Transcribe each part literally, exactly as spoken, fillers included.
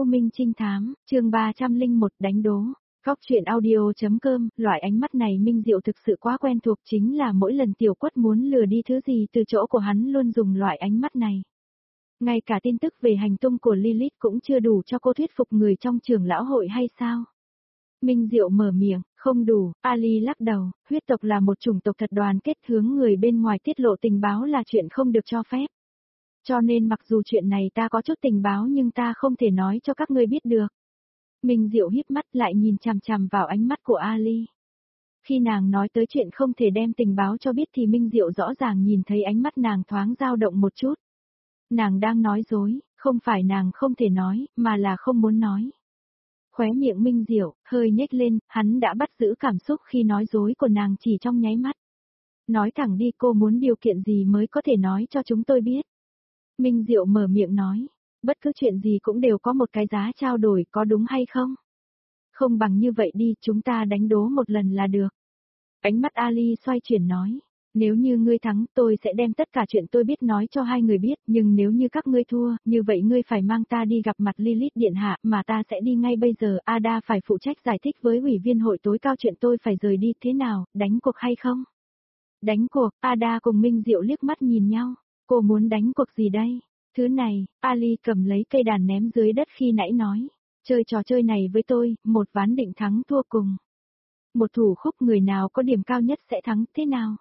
U Minh Trinh Thám, chương ba trăm lẻ một đánh đố. Góc truyện audio.com, loại ánh mắt này Minh Diệu thực sự quá quen thuộc, chính là mỗi lần Tiểu Quất muốn lừa đi thứ gì từ chỗ của hắn luôn dùng loại ánh mắt này. Ngay cả tin tức về hành tung của Lilith cũng chưa đủ cho cô thuyết phục người trong trưởng lão hội hay sao? Minh Diệu mở miệng, không đủ, Ali lắc đầu, huyết tộc là một chủng tộc thật đoàn kết, hướng người bên ngoài tiết lộ tình báo là chuyện không được cho phép. Cho nên mặc dù chuyện này ta có chút tình báo nhưng ta không thể nói cho các ngươi biết được. Minh Diệu híp mắt lại nhìn chằm chằm vào ánh mắt của Ali. Khi nàng nói tới chuyện không thể đem tình báo cho biết thì Minh Diệu rõ ràng nhìn thấy ánh mắt nàng thoáng dao động một chút. Nàng đang nói dối, không phải nàng không thể nói, mà là không muốn nói. Khóe miệng Minh Diệu hơi nhếch lên, hắn đã bắt giữ cảm xúc khi nói dối của nàng chỉ trong nháy mắt. Nói thẳng đi, cô muốn điều kiện gì mới có thể nói cho chúng tôi biết. Minh Diệu mở miệng nói, bất cứ chuyện gì cũng đều có một cái giá trao đổi, có đúng hay không? Không bằng như vậy đi, chúng ta đánh đố một lần là được. Ánh mắt Ali xoay chuyển nói, nếu như ngươi thắng tôi sẽ đem tất cả chuyện tôi biết nói cho hai người biết, nhưng nếu như các ngươi thua, như vậy ngươi phải mang ta đi gặp mặt Lilith điện hạ, mà ta sẽ đi ngay bây giờ. Ada phải phụ trách giải thích với ủy viên hội tối cao chuyện tôi phải rời đi, thế nào, đánh cuộc hay không? Đánh cuộc, Ada cùng Minh Diệu liếc mắt nhìn nhau, cô muốn đánh cuộc gì đây? Thứ này, Ali cầm lấy cây đàn ném dưới đất khi nãy nói, chơi trò chơi này với tôi, một ván định thắng thua cùng. Một thủ khúc người nào có điểm cao nhất sẽ thắng, thế nào?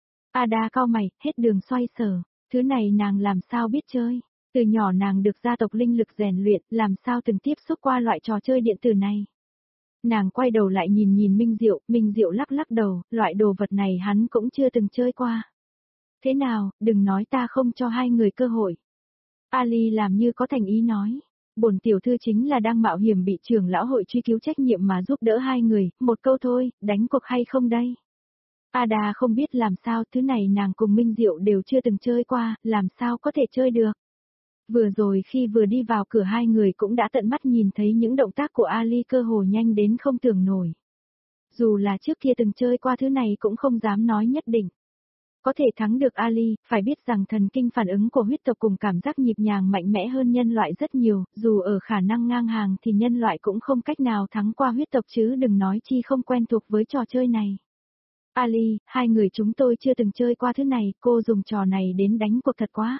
Ada cau mày, hết đường xoay sở, thứ này nàng làm sao biết chơi, từ nhỏ nàng được gia tộc linh lực rèn luyện, làm sao từng tiếp xúc qua loại trò chơi điện tử này. Nàng quay đầu lại nhìn nhìn Minh Diệu, Minh Diệu lắc lắc đầu, loại đồ vật này hắn cũng chưa từng chơi qua. Thế nào, đừng nói ta không cho hai người cơ hội. Ali làm như có thành ý nói, bổn tiểu thư chính là đang mạo hiểm bị trưởng lão hội truy cứu trách nhiệm mà giúp đỡ hai người, một câu thôi, đánh cuộc hay không đây? Ada không biết làm sao, thứ này nàng cùng Minh Diệu đều chưa từng chơi qua, làm sao có thể chơi được. Vừa rồi khi vừa đi vào cửa hai người cũng đã tận mắt nhìn thấy những động tác của Ali cơ hồ nhanh đến không tưởng nổi. Dù là trước kia từng chơi qua thứ này cũng không dám nói nhất định. Có thể thắng được Ali, phải biết rằng thần kinh phản ứng của huyết tộc cùng cảm giác nhịp nhàng mạnh mẽ hơn nhân loại rất nhiều, dù ở khả năng ngang hàng thì nhân loại cũng không cách nào thắng qua huyết tộc chứ đừng nói chi không quen thuộc với trò chơi này. Ali, hai người chúng tôi chưa từng chơi qua thứ này, cô dùng trò này đến đánh cuộc thật quá.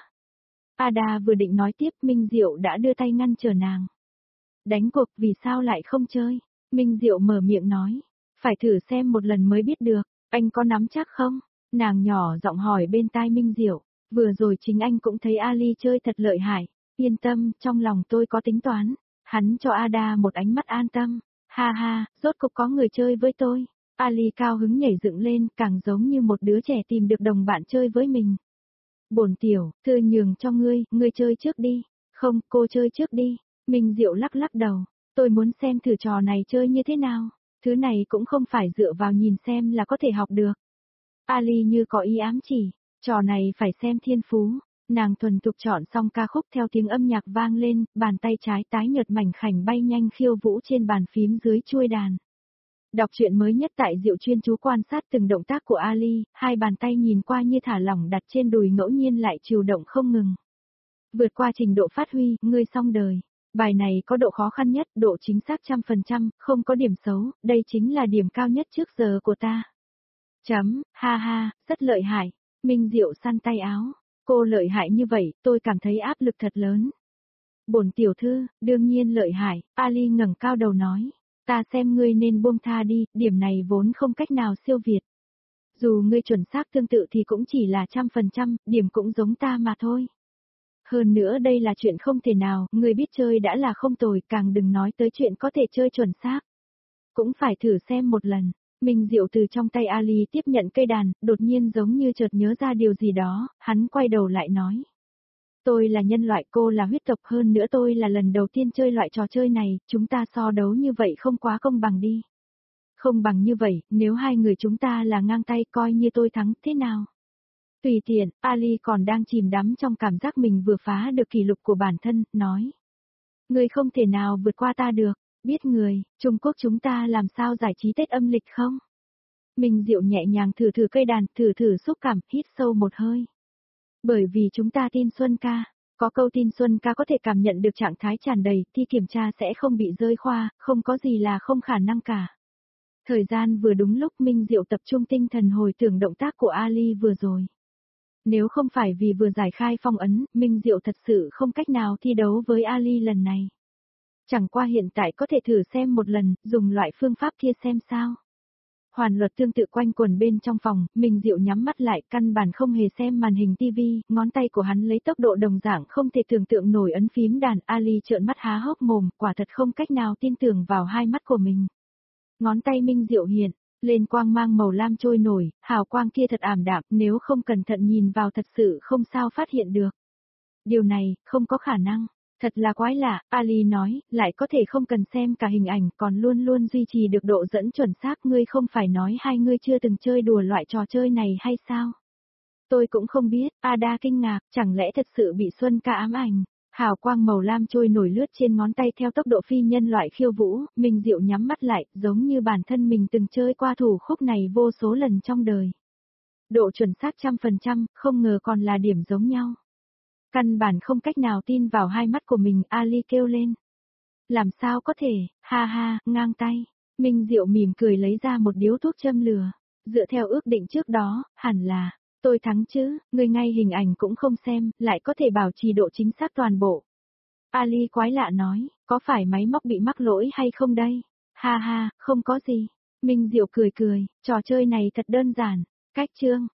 Ada vừa định nói tiếp, Minh Diệu đã đưa tay ngăn trở nàng. Đánh cuộc vì sao lại không chơi? Minh Diệu mở miệng nói, phải thử xem một lần mới biết được, anh có nắm chắc không? Nàng nhỏ giọng hỏi bên tai Minh Diệu, vừa rồi chính anh cũng thấy Ali chơi thật lợi hại, yên tâm, trong lòng tôi có tính toán. Hắn cho Ada một ánh mắt an tâm, ha ha, rốt cục có người chơi với tôi. Ali cao hứng nhảy dựng lên, càng giống như một đứa trẻ tìm được đồng bạn chơi với mình. Bổn tiểu, thư nhường cho ngươi, ngươi chơi trước đi. Không, cô chơi trước đi. Minh Diệu lắc lắc đầu, tôi muốn xem thử trò này chơi như thế nào. Thứ này cũng không phải dựa vào nhìn xem là có thể học được. Ali như có ý ám chỉ, trò này phải xem thiên phú. Nàng thuần thục chọn xong ca khúc theo tiếng âm nhạc vang lên, bàn tay trái tái nhợt mảnh khảnh bay nhanh khiêu vũ trên bàn phím dưới chuôi đàn. Đọc truyện mới nhất tại Diệu chuyên chú quan sát từng động tác của Ali, hai bàn tay nhìn qua như thả lỏng đặt trên đùi ngẫu nhiên lại chịu động không ngừng. Vượt qua trình độ phát huy, ngươi xong đời. Bài này có độ khó khăn nhất, độ chính xác trăm phần trăm, không có điểm xấu, đây chính là điểm cao nhất trước giờ của ta. Chấm, ha ha, rất lợi hại. Minh Diệu săn tay áo. Cô lợi hại như vậy, tôi cảm thấy áp lực thật lớn. Bổn tiểu thư, đương nhiên lợi hại, Ali ngẩng cao đầu nói. Ta xem ngươi nên buông tha đi, điểm này vốn không cách nào siêu việt. Dù ngươi chuẩn xác tương tự thì cũng chỉ là trăm phần trăm, điểm cũng giống ta mà thôi. Hơn nữa đây là chuyện không thể nào, ngươi biết chơi đã là không tồi, càng đừng nói tới chuyện có thể chơi chuẩn xác. Cũng phải thử xem một lần. Minh Diệu từ trong tay Ali tiếp nhận cây đàn, đột nhiên giống như chợt nhớ ra điều gì đó, hắn quay đầu lại nói. Tôi là nhân loại, cô là huyết tộc, hơn nữa tôi là lần đầu tiên chơi loại trò chơi này, chúng ta so đấu như vậy không quá công bằng đi. Không bằng như vậy, nếu hai người chúng ta là ngang tay coi như tôi thắng, thế nào? Tùy tiện, Ali còn đang chìm đắm trong cảm giác mình vừa phá được kỷ lục của bản thân, nói. Người không thể nào vượt qua ta được, biết người, Trung Quốc chúng ta làm sao giải trí Tết âm lịch không? Minh Diệu nhẹ nhàng thử thử cây đàn, thử thử xúc cảm, hít sâu một hơi. Bởi vì chúng ta tin Xuân ca. Có câu tin Xuân ca có thể cảm nhận được trạng thái tràn đầy, thi kiểm tra sẽ không bị rơi khoa, không có gì là không khả năng cả. Thời gian vừa đúng lúc Minh Diệu tập trung tinh thần hồi tưởng động tác của Ali vừa rồi. Nếu không phải vì vừa giải khai phong ấn, Minh Diệu thật sự không cách nào thi đấu với Ali lần này. Chẳng qua hiện tại có thể thử xem một lần, dùng loại phương pháp kia xem sao. Hoàn luật tương tự quanh quần bên trong phòng, Minh Diệu nhắm mắt lại, căn bản không hề xem màn hình tivi, ngón tay của hắn lấy tốc độ đồng dạng không thể tưởng tượng nổi ấn phím đàn. Ali trợn mắt há hốc mồm, quả thật không cách nào tin tưởng vào hai mắt của mình. Ngón tay Minh Diệu hiện lên quang mang màu lam trôi nổi, hào quang kia thật ảm đạm, nếu không cẩn thận nhìn vào thật sự không sao phát hiện được. Điều này, không có khả năng. Thật là quái lạ, Ali nói, lại có thể không cần xem cả hình ảnh, còn luôn luôn duy trì được độ dẫn chuẩn xác. Ngươi không phải nói hai ngươi chưa từng chơi đùa loại trò chơi này hay sao? Tôi cũng không biết, Ada kinh ngạc, chẳng lẽ thật sự bị Xuân ca ám ảnh? Hào quang màu lam trôi nổi lướt trên ngón tay theo tốc độ phi nhân loại khiêu vũ, Minh Diệu nhắm mắt lại, giống như bản thân mình từng chơi qua thủ khúc này vô số lần trong đời. Độ chuẩn xác trăm phần trăm, không ngờ còn là điểm giống nhau. Căn bản không cách nào tin vào hai mắt của mình, Ali kêu lên. Làm sao có thể, ha ha, ngang tay. Minh Diệu mỉm cười lấy ra một điếu thuốc châm lửa. Dựa theo ước định trước đó, hẳn là, tôi thắng chứ, người ngay hình ảnh cũng không xem, lại có thể bảo trì độ chính xác toàn bộ. Ali quái lạ nói, có phải máy móc bị mắc lỗi hay không đây? Ha ha, không có gì. Minh Diệu cười cười, trò chơi này thật đơn giản. Cách chương.